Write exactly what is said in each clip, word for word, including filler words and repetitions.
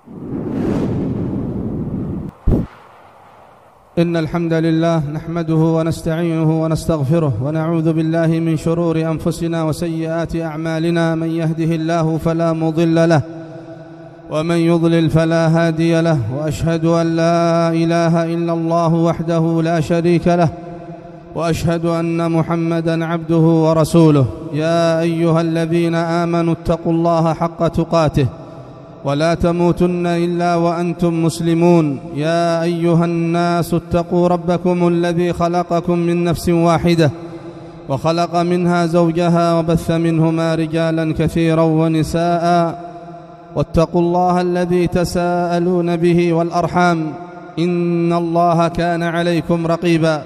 إن الحمد لله نحمده ونستعينه ونستغفره ونعوذ بالله من شرور أنفسنا وسيئات أعمالنا. من يهده الله فلا مضل له ومن يضلل فلا هادي له، وأشهد أن لا إله إلا الله وحده لا شريك له، وأشهد أن محمدًا عبده ورسوله. يا أيها الذين آمنوا اتقوا الله حق تقاته ولا تموتن إلا وأنتم مسلمون. يا أيها الناس اتقوا ربكم الذي خلقكم من نفس واحدة وخلق منها زوجها وبث منهما رجالا كثيرا ونساء، واتقوا الله الذي تساءلون به والأرحام، إن الله كان عليكم رقيبا.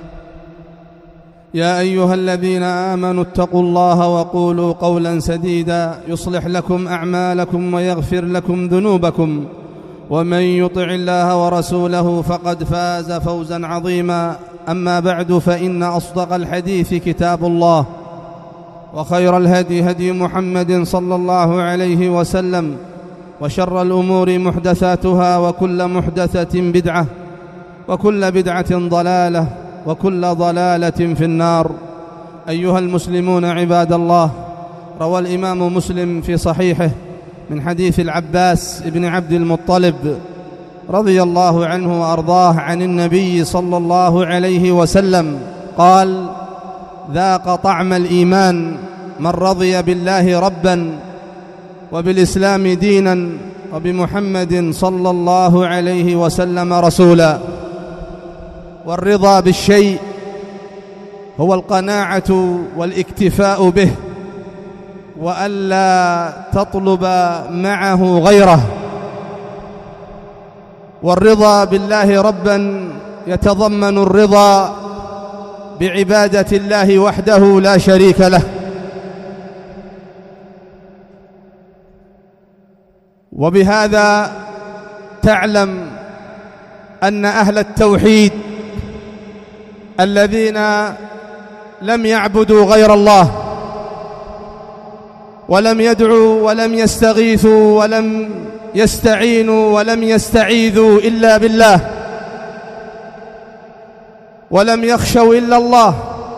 يا أيها الذين آمنوا اتقوا الله وقولوا قولا سديدا يصلح لكم أعمالكم ويغفر لكم ذنوبكم، ومن يطع الله ورسوله فقد فاز فوزا عظيما. أما بعد، فإن أصدق الحديث كتاب الله، وخير الهدي هدي محمد صلى الله عليه وسلم، وشر الأمور محدثاتها، وكل محدثة بدعة، وكل بدعة ضلالة، وكل ضلالة في النار. أيها المسلمون عباد الله، روى الإمام مسلم في صحيحه من حديث العباس بن عبد المطلب رضي الله عنه وأرضاه عن النبي صلى الله عليه وسلم قال: ذاق طعم الإيمان من رضي بالله ربا وبالإسلام دينا وبمحمد صلى الله عليه وسلم رسولا. والرضا بالشيء هو القناعة والاكتفاء به، وألا تطلب معه غيره. والرضا بالله ربا يتضمن الرضا بعبادة الله وحده لا شريك له. وبهذا تعلم أن أهل التوحيد الذين لم يعبدوا غير الله ولم يدعوا ولم يستغيثوا ولم يستعينوا ولم يستعيذوا إلا بالله، ولم يخشوا إلا الله،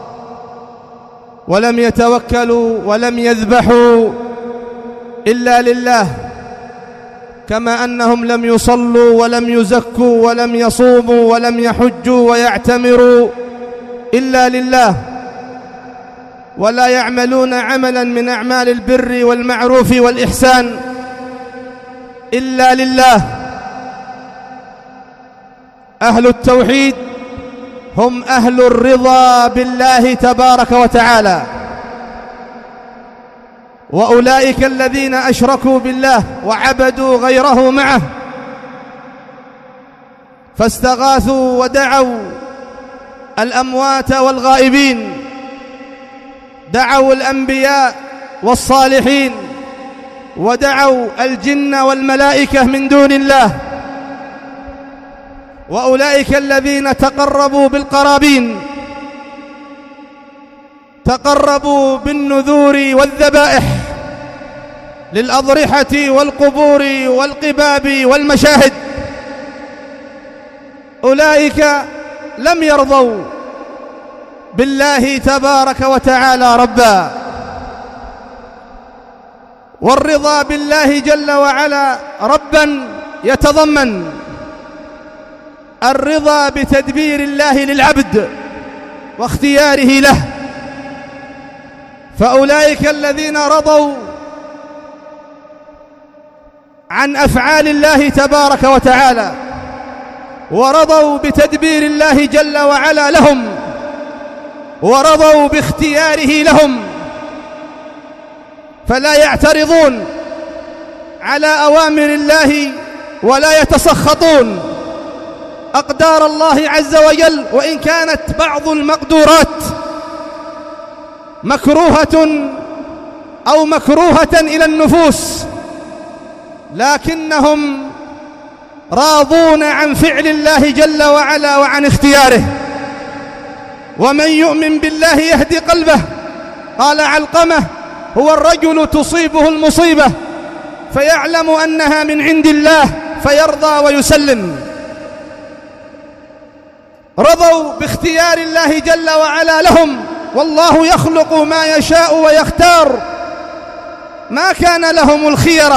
ولم يتوكلوا ولم يذبحوا إلا لله، كما أنهم لم يصلوا ولم يزكوا ولم يصوموا ولم يحجوا ويعتمروا إلا لله، ولا يعملون عملا من أعمال البر والمعروف والإحسان إلا لله. أهل التوحيد هم أهل الرضا بالله تبارك وتعالى، وأولئك الذين أشركوا بالله وعبدوا غيره معه، فاستغاثوا ودعوا الأموات والغائبين، دعوا الأنبياء والصالحين، ودعوا الجن والملائكة من دون الله. وأولئك الذين تقربوا بالقرابين، تقربوا بالنذور والذبائح للأضرحة والقبور والقباب والمشاهد، أولئك لم يرضوا بالله تبارك وتعالى ربا. والرضا بالله جل وعلا ربا يتضمن الرضا بتدبير الله للعبد واختياره له. فأولئك الذين رضوا عن أفعال الله تبارك وتعالى ورضوا بتدبير الله جل وعلا لهم ورضوا باختياره لهم، فلا يعترضون على أوامر الله ولا يتسخطون أقدار الله عز وجل، وإن كانت بعض المقدورات مكروهة أو مكروهة إلى النفوس، لكنهم راضون عن فعل الله جل وعلا وعن اختياره. ومن يؤمن بالله يهدي قلبه. قال علقمة: هو الرجل تصيبه المصيبة فيعلم أنها من عند الله فيرضى ويسلم. رضوا باختيار الله جل وعلا لهم، والله يخلق ما يشاء ويختار، ما كان لهم الخيرة.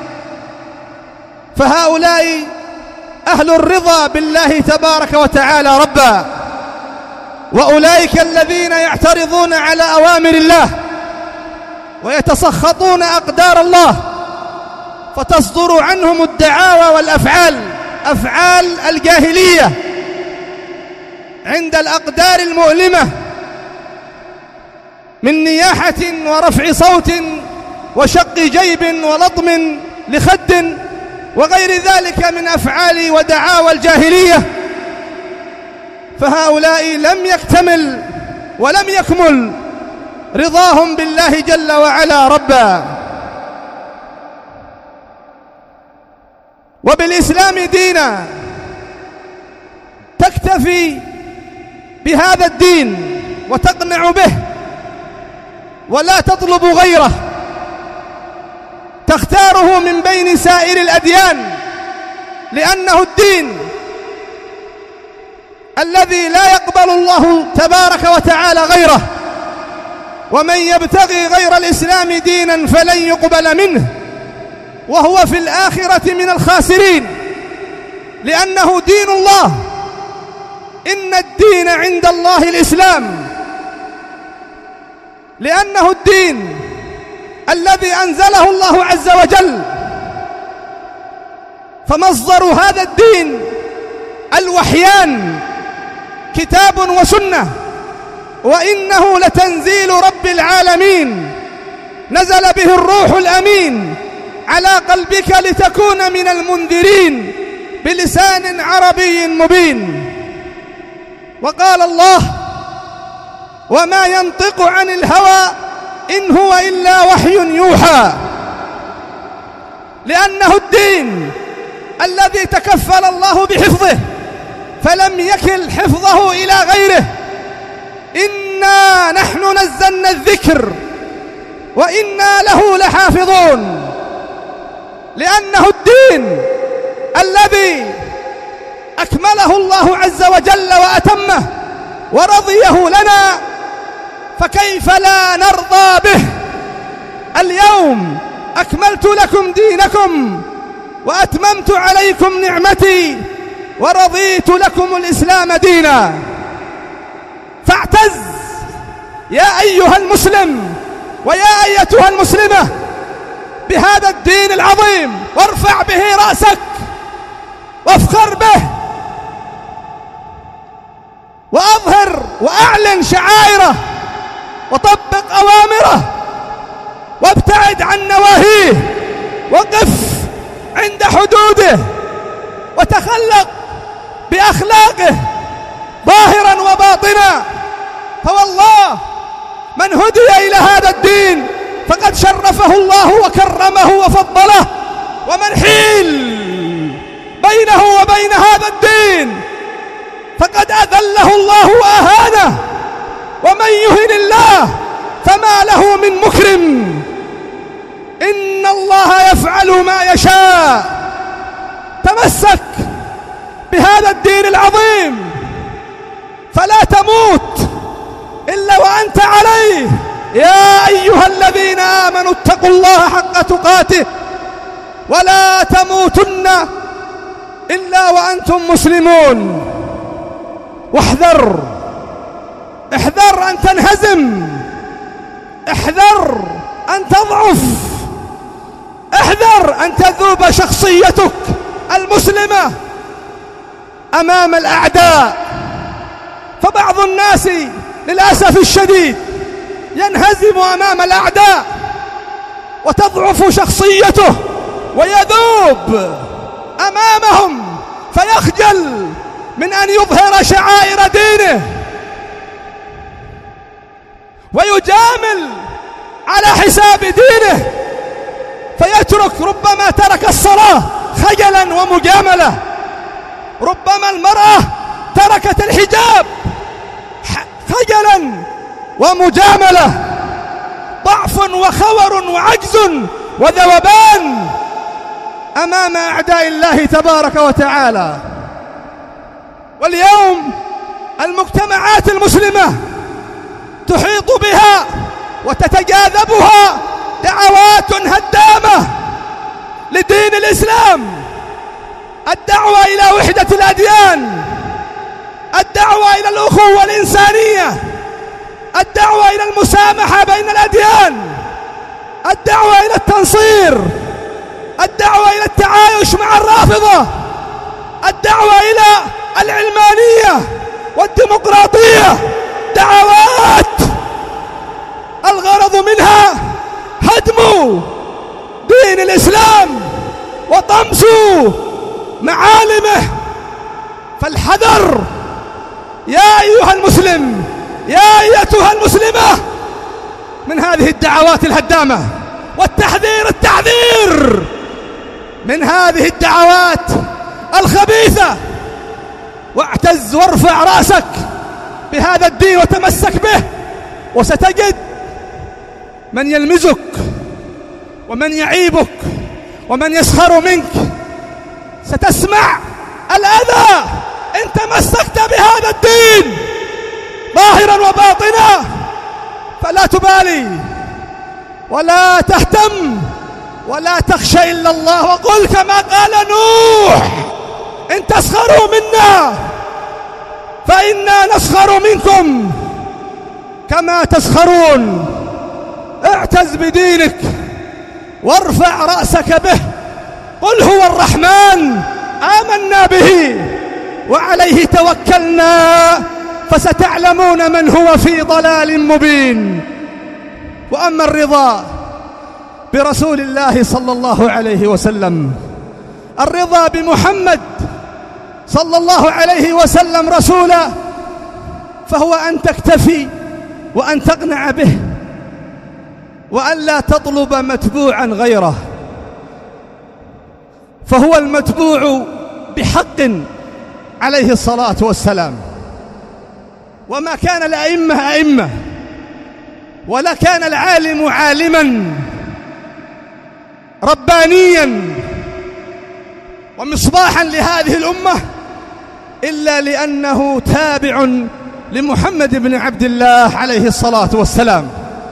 فهؤلاء أهل الرضا بالله تبارك وتعالى ربا، وأولئك الذين يعترضون على أوامر الله ويتسخطون أقدار الله، فتصدر عنهم الدعاوى والأفعال، أفعال الجاهلية عند الأقدار المؤلمة من نياحة ورفع صوت وشق جيب ولطم لخد وغير ذلك من أفعال ودعاوى الجاهلية. فهؤلاء لم يكتمل ولم يكمل رضاهم بالله جل وعلا ربا، وبالإسلام دينا. تكتفي بهذا الدين وتقنع به ولا تطلب غيره، تختاره من بين سائر الأديان، لأنه الدين الذي لا يقبل الله تبارك وتعالى غيره، ومن يبتغي غير الإسلام دينا فلن يقبل منه وهو في الآخرة من الخاسرين، لأنه دين الله. إن الدين عند الله الإسلام، لأنه الدين الذي أنزله الله عز وجل. فمصدر هذا الدين الوحيان، كتاب وسنة، وإنه لتنزيل رب العالمين، نزل به الروح الأمين على قلبك لتكون من المنذرين بلسان عربي مبين. وقال الله: وما ينطق عن الهوى إن هو إلا وحي يوحى، لأنه الدين الذي تكفل الله بحفظه فلم يكل حفظه إلى غيره. إنا نحن نزلنا الذكر وإنا له لحافظون، لأنه الدين الذي أكمله الله عز وجل وأتمه ورضيه لنا، فكيف لا نرضى به؟ اليوم أكملت لكم دينكم وأتممت عليكم نعمتي ورضيت لكم الإسلام دينا. فاعتز يا أيها المسلم ويا أيتها المسلمة بهذا الدين العظيم، وارفع به رأسك وافخر به، وأظهر وأعلن شعائره، وطبق أوامره، وابتعد عن نواهيه، وقف عند حدوده، وتخلق بأخلاقه ظاهرا وباطنا. فوالله من هدي إلى هذا الدين فقد شرفه الله وكرمه وفضله، ومن حيل بينه وبين هذا الدين فقد أذله الله وأهانه، ومن يهن الله فما له من مكرم. إن الله يفعل ما يشاء. تمسك بهذا الدين العظيم فلا تموت إلا وأنت عليه. يا أيها الذين آمنوا اتقوا الله حق تقاته ولا تموتن إلا وأنتم مسلمون. واحذر احذر أن تنهزم، احذر أن تضعف، احذر أن تذوب شخصيتك المسلمة أمام الأعداء. فبعض الناس للأسف الشديد ينهزم أمام الأعداء وتضعف شخصيته ويذوب أمامهم، فيخجل من أن يظهر شعائر دينه، ويجامل على حساب دينه، فيترك، ربما ترك الصلاة خجلا ومجاملة، ربما المرأة تركت الحجاب خجلا ومجاملة، ضعف وخور وعجز وذوبان أمام أعداء الله تبارك وتعالى. واليوم المجتمعات المسلمة تحيط بها وتتجاذبها دعوات هدامة لدين الإسلام، الدعوة إلى وحدة الأديان، الدعوة إلى الأخوة الإنسانية، الدعوة إلى المسامحة بين الأديان، الدعوة إلى التنصير، الدعوة إلى التعايش مع الرافضة، الدعوة إلى العلمانية والديمقراطية، دعوات الغرض منها هدم دين الإسلام وطمس معالمه. فالحذر يا أيها المسلم، يا أيتها المسلمة، من هذه الدعوات الهدامة، والتحذير التحذير من هذه الدعوات الخبيثة. واعتز وارفع رأسك بهذا الدين وتمسك به، وستجد من يلمزك ومن يعيبك ومن يسخر منك. ستسمع الأذى إن تمسكت بهذا الدين ظاهرا وباطنا، فلا تبالي ولا تهتم ولا تخشى إلا الله، وقل كما قال نوح: إن تسخروا منا فإنا نسخر منكم كما تسخرون. اعتز بدينك وارفع رأسك به، قل هو الرحمن آمنا به وعليه توكلنا فستعلمون من هو في ضلال مبين. وأما الرضا برسول الله صلى الله عليه وسلم، الرضا بمحمد صلى الله عليه وسلم رسولا، فهو أن تكتفي وأن تقنع به، وأن لا تطلب متبوعا غيره، فهو المتبوع بحق عليه الصلاة والسلام. وما كان الأئمة أئمة، ولا كان العالم عالما ربانيا ومصباحا لهذه الأمة إلا لأنه تابع لمحمد بن عبد الله عليه الصلاة والسلام.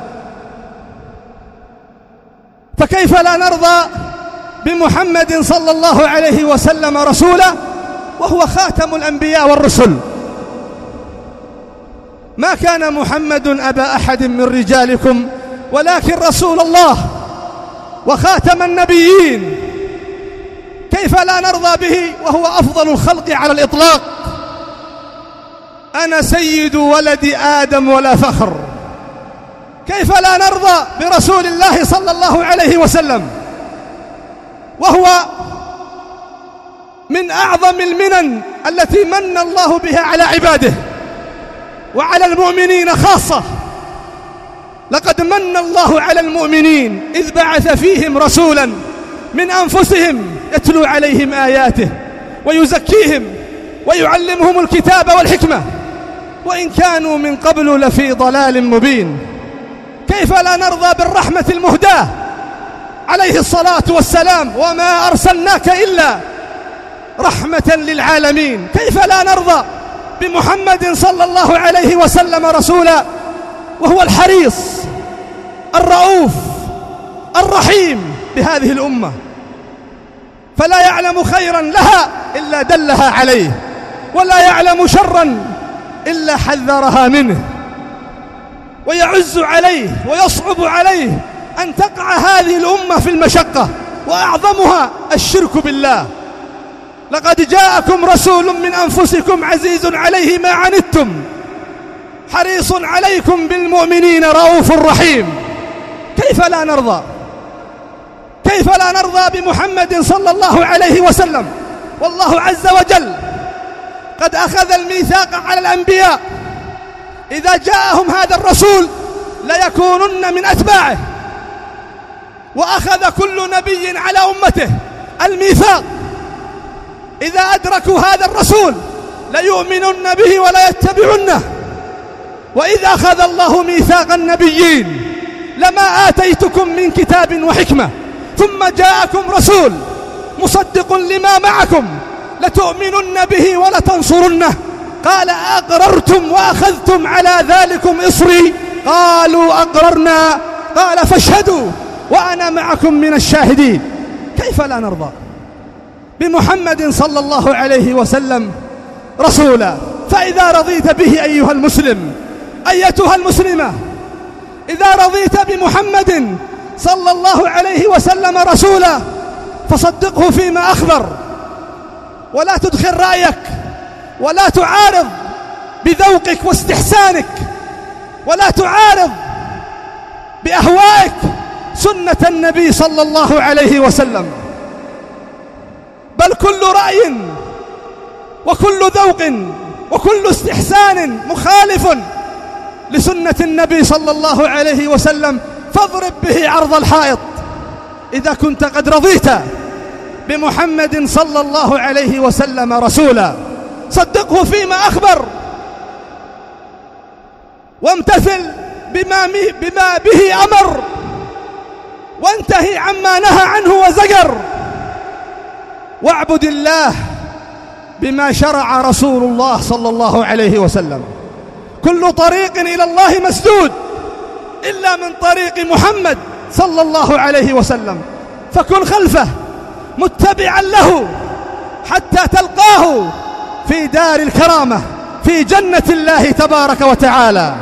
فكيف لا نرضى بمحمد صلى الله عليه وسلم رسولا وهو خاتم الأنبياء والرسل؟ ما كان محمد أبا أحد من رجالكم ولكن رسول الله وخاتم النبيين. كيف لا نرضى به وهو أفضل الخلق على الإطلاق؟ أنا سيد ولد آدم ولا فخر. كيف لا نرضى برسول الله صلى الله عليه وسلم وهو من أعظم المنن التي من الله بها على عباده وعلى المؤمنين خاصة؟ لقد من الله على المؤمنين إذ بعث فيهم رسولا من أنفسهم يتلو عليهم آياته ويزكيهم ويعلمهم الكتاب والحكمة وإن كانوا من قبل لفي ضلال مبين. كيف لا نرضى بالرحمة المهداة عليه الصلاة والسلام؟ وما أرسلناك إلا رحمة للعالمين. كيف لا نرضى بمحمد صلى الله عليه وسلم رسولا وهو الحريص الرؤوف الرحيم بهذه الأمة؟ فلا يعلم خيرا لها إلا دلها عليه، ولا يعلم شرا إلا حذرها منه، ويعز عليه ويصعب عليه أن تقع هذه الأمة في المشقة، وأعظمها الشرك بالله. لقد جاءكم رسول من أنفسكم عزيز عليه ما عنتم حريص عليكم بالمؤمنين رؤوف رحيم. كيف لا نرضى؟ كيف لا نرضى بمحمد صلى الله عليه وسلم؟ والله عز وجل قد أخذ الميثاق على الأنبياء إذا جاءهم هذا الرسول ليكونن من أتباعه، وأخذ كل نبي على أمته الميثاق إذا أدركوا هذا الرسول ليؤمنن به ولا يتبعنه. وإذا أخذ الله ميثاق النبيين لما آتيتكم من كتاب وحكمة ثم جاءكم رسول مصدق لما معكم لتؤمنن به ولتنصرنه. قال أقررتم وأخذتم على ذلكم إصري؟ قالوا أقررنا. قال فاشهدوا وأنا معكم من الشاهدين. كيف لا نرضى بمحمد صلى الله عليه وسلم رسولا؟ فإذا رضيت به أيها المسلم أيتها المسلمة، إذا رضيت بمحمد صلى الله عليه وسلم رسولا فصدقه فيما أخبر، ولا تدخل رأيك، ولا تعارض بذوقك واستحسانك، ولا تعارض بأهوائك سنة النبي صلى الله عليه وسلم، بل كل رأي وكل ذوق وكل استحسان مخالف لسنة النبي صلى الله عليه وسلم فاضرب به عرض الحائط. إذا كنت قد رضيت بمحمد صلى الله عليه وسلم رسولا صدقه فيما أخبر، وامتثل بما, بما به أمر، وانتهي عما نهى عنه وزجر، واعبد الله بما شرع رسول الله صلى الله عليه وسلم. كل طريق إلى الله مسدود إلا من طريق محمد صلى الله عليه وسلم، فكن خلفه متبعا له حتى تلقاه في دار الكرامة في جنة الله تبارك وتعالى.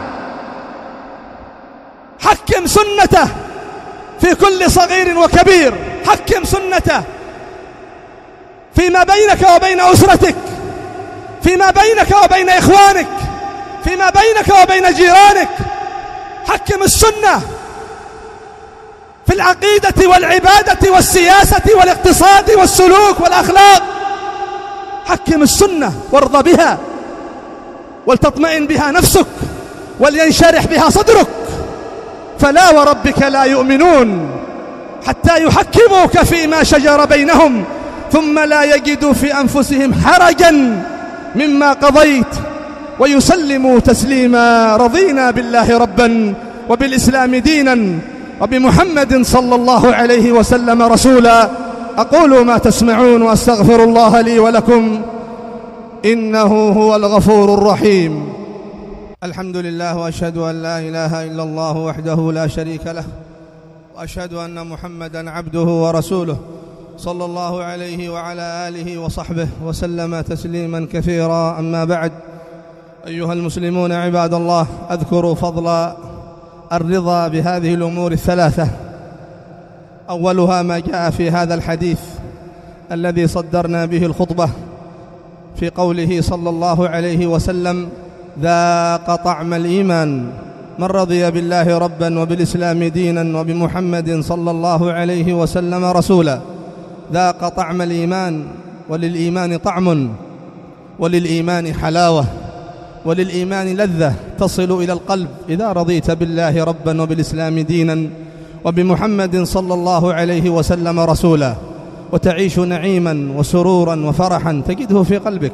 حكم سنته في كل صغير وكبير، حكم سنته فيما بينك وبين أسرتك، فيما بينك وبين إخوانك، فيما بينك وبين جيرانك. حكم السنة في العقيدة والعبادة والسياسة والاقتصاد والسلوك والأخلاق. حكم السنة وارض بها ولتطمئن بها نفسك ولينشرح بها صدرك. فلا وربك لا يؤمنون حتى يحكموك فيما شجر بينهم ثم لا يجدوا في أنفسهم حرجا مما قضيت ويسلموا تسليما. رضينا بالله ربا وبالإسلام دينا وبمحمد صلى الله عليه وسلم رسولا. أقول ما تسمعون وأستغفر الله لي ولكم إنه هو الغفور الرحيم. الحمد لله، وأشهد أن لا إله إلا الله وحده لا شريك له، وأشهد أن محمدا عبده ورسوله صلى الله عليه وعلى آله وصحبه وسلم تسليما كثيرا. أما بعد، أيها المسلمون عباد الله، أذكر فضل الرضا بهذه الأمور الثلاثة. أولها ما جاء في هذا الحديث الذي صدرنا به الخطبة في قوله صلى الله عليه وسلم: ذاق طعم الإيمان من رضي بالله ربا وبالإسلام دينا وبمحمد صلى الله عليه وسلم رسولا. ذاق طعم الإيمان، وللإيمان طعم، وللإيمان حلاوة، وللإيمان لذة تصل إلى القلب إذا رضيت بالله ربا وبالإسلام دينا وبمحمد صلى الله عليه وسلم رسولا، وتعيش نعيما وسرورا وفرحا تجده في قلبك،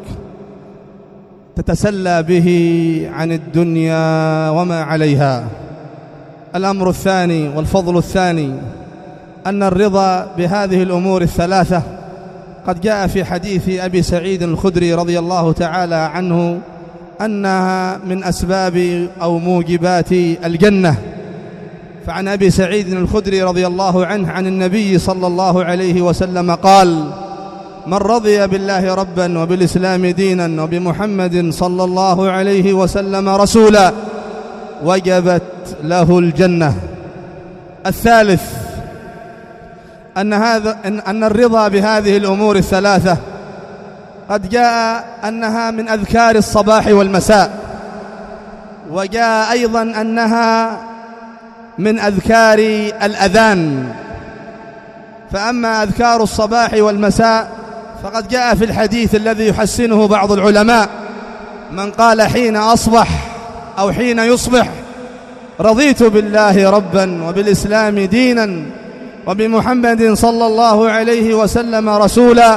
تتسلى به عن الدنيا وما عليها. الأمر الثاني والفضل الثاني أن الرضا بهذه الأمور الثلاثة قد جاء في حديث أبي سعيد الخدري رضي الله تعالى عنه أنها من أسباب أو موجبات الجنة. فعن أبي سعيد الخدري رضي الله عنه عن النبي صلى الله عليه وسلم قال: من رضي بالله ربا وبالإسلام دينا وبمحمد صلى الله عليه وسلم رسولا وجبت له الجنة. الثالث أن هذا أن الرضا بهذه الأمور الثلاثة قد جاء أنها من أذكار الصباح والمساء، وجاء أيضا أنها من أذكار الأذان. فأما أذكار الصباح والمساء فقد جاء في الحديث الذي يحسنه بعض العلماء: من قال حين أصبح أو حين يصبح: رضيت بالله ربا وبالإسلام دينا وبمحمد صلى الله عليه وسلم رسولا،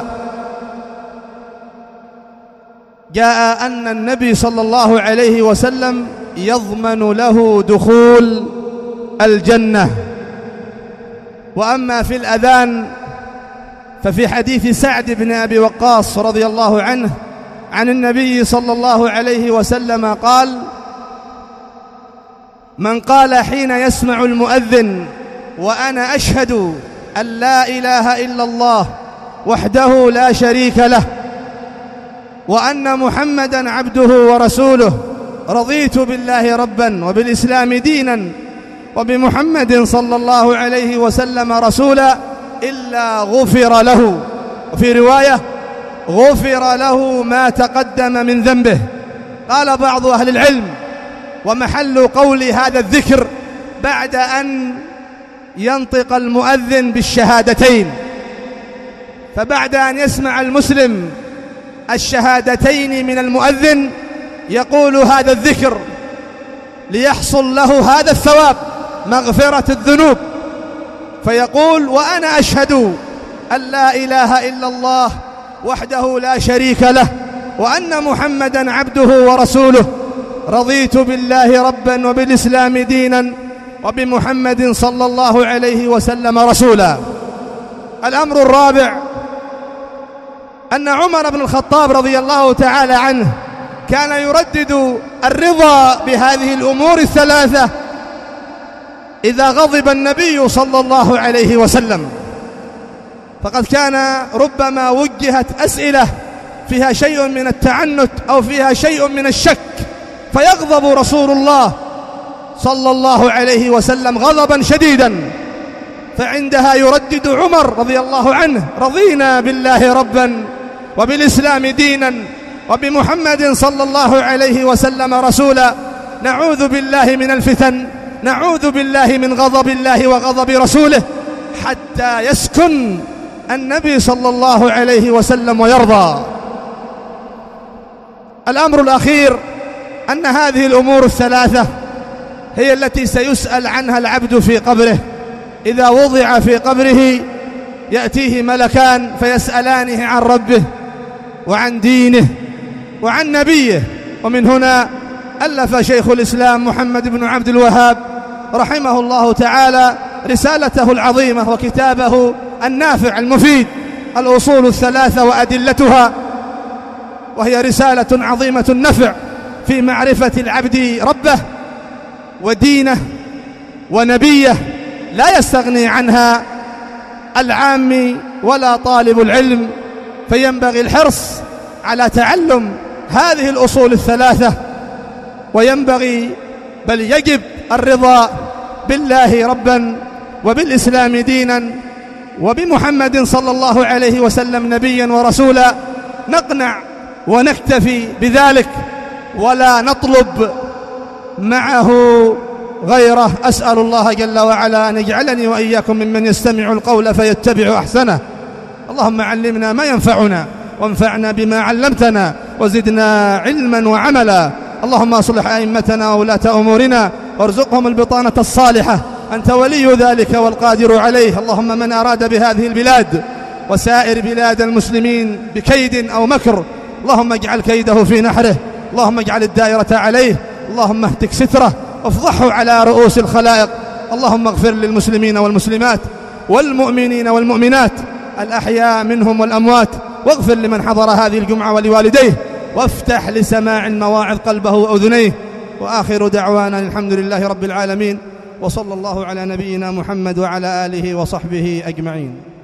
جاء أن النبي صلى الله عليه وسلم يضمن له دخول الجنة. وأما في الأذان ففي حديث سعد بن أبي وقاص رضي الله عنه عن النبي صلى الله عليه وسلم قال: من قال حين يسمع المؤذن وأنا أشهد أن لا إله إلا الله وحده لا شريك له وأن محمدًا عبده ورسوله رضيت بالله ربًا وبالإسلام دينًا وبمحمد صلى الله عليه وسلم رسولا إلا غفر له، وفي رواية غفر له ما تقدم من ذنبه. قال بعض أهل العلم: ومحل قول هذا الذكر بعد أن ينطق المؤذن بالشهادتين، فبعد أن يسمع المسلم الشهادتين من المؤذن يقول هذا الذكر ليحصل له هذا الثواب مغفرة الذنوب، فيقول: وأنا أشهد أن لا إله إلا الله وحده لا شريك له وأن محمدًا عبده ورسوله رضيت بالله ربًا وبالإسلام دينًا وبمحمد صلى الله عليه وسلم رسولا. الأمر الرابع أن عمر بن الخطاب رضي الله تعالى عنه كان يردد الرضا بهذه الأمور الثلاثة إذا غضب النبي صلى الله عليه وسلم، فقد كان ربما وجهت أسئلة فيها شيء من التعنت أو فيها شيء من الشك فيغضب رسول الله صلى الله عليه وسلم غضبا شديدا، فعندها يردد عمر رضي الله عنه: رضينا بالله ربا وبالإسلام دينا وبمحمد صلى الله عليه وسلم رسولا، نعوذ بالله من الفتن، نعوذ بالله من غضب الله وغضب رسوله، حتى يسكن النبي صلى الله عليه وسلم ويرضى. الأمر الأخير أن هذه الأمور الثلاثة هي التي سيسأل عنها العبد في قبره. إذا وضع في قبره يأتيه ملكان فيسألانه عن ربه وعن دينه وعن نبيه. ومن هنا ألف شيخ الإسلام محمد بن عبد الوهاب رحمه الله تعالى رسالته العظيمة وكتابه النافع المفيد الأصول الثلاثة وأدلتها، وهي رسالة عظيمة النفع في معرفة العبد ربه ودينه ونبيه، لا يستغني عنها العامي ولا طالب العلم، فينبغي الحرص على تعلم هذه الأصول الثلاثة، وينبغي بل يجب الرضا بالله ربا وبالإسلام دينا وبمحمد صلى الله عليه وسلم نبيا ورسولا. نقنع ونكتفي بذلك ولا نطلب معه غيره. أسأل الله جل وعلا أن يجعلني وإياكم ممن يستمع القول فيتبع أحسنه. اللهم علمنا ما ينفعنا وانفعنا بما علمتنا وزدنا علما وعملا. اللهم أصلح أئمتنا وولاة أمورنا وارزقهم البطانة الصالحة، أنت ولي ذلك والقادر عليه. اللهم من أراد بهذه البلاد وسائر بلاد المسلمين بكيد أو مكر، اللهم اجعل كيده في نحره، اللهم اجعل الدائرة عليه، اللهم اهتك ستره وافضحه على رؤوس الخلائق. اللهم اغفر للمسلمين والمسلمات والمؤمنين والمؤمنات الأحياء منهم والأموات، واغفر لمن حضر هذه الجمعة ولوالديه، وافتح لسماع المواعظ قلبه وأذنيه. وآخر دعوانا الحمد لله رب العالمين، وصلى الله على نبينا محمد وعلى آله وصحبه أجمعين.